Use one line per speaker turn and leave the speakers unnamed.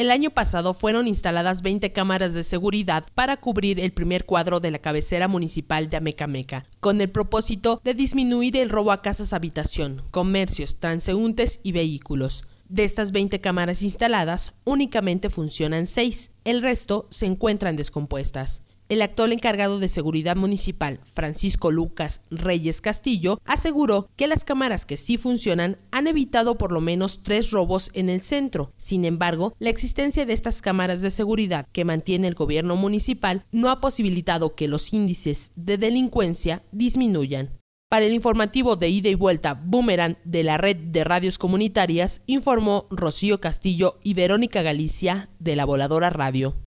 El año pasado fueron instaladas 20 cámaras de seguridad para cubrir el primer cuadro de la cabecera municipal de Amecameca, con el propósito de disminuir el robo a casas habitación, comercios, transeúntes y vehículos. De estas 20 cámaras instaladas, únicamente funcionan 6, el resto se encuentran descompuestas. El actual encargado de seguridad municipal, Francisco Lucas Reyes Castillo, aseguró que las cámaras que sí funcionan han evitado por lo menos 3 robos en el centro. Sin embargo, la existencia de estas cámaras de seguridad que mantiene el gobierno municipal no ha posibilitado que los índices de delincuencia disminuyan. Para el informativo de ida y vuelta Boomerang de la red de radios comunitarias, informó Rocío Castillo y Verónica Galicia de La Voladora Radio.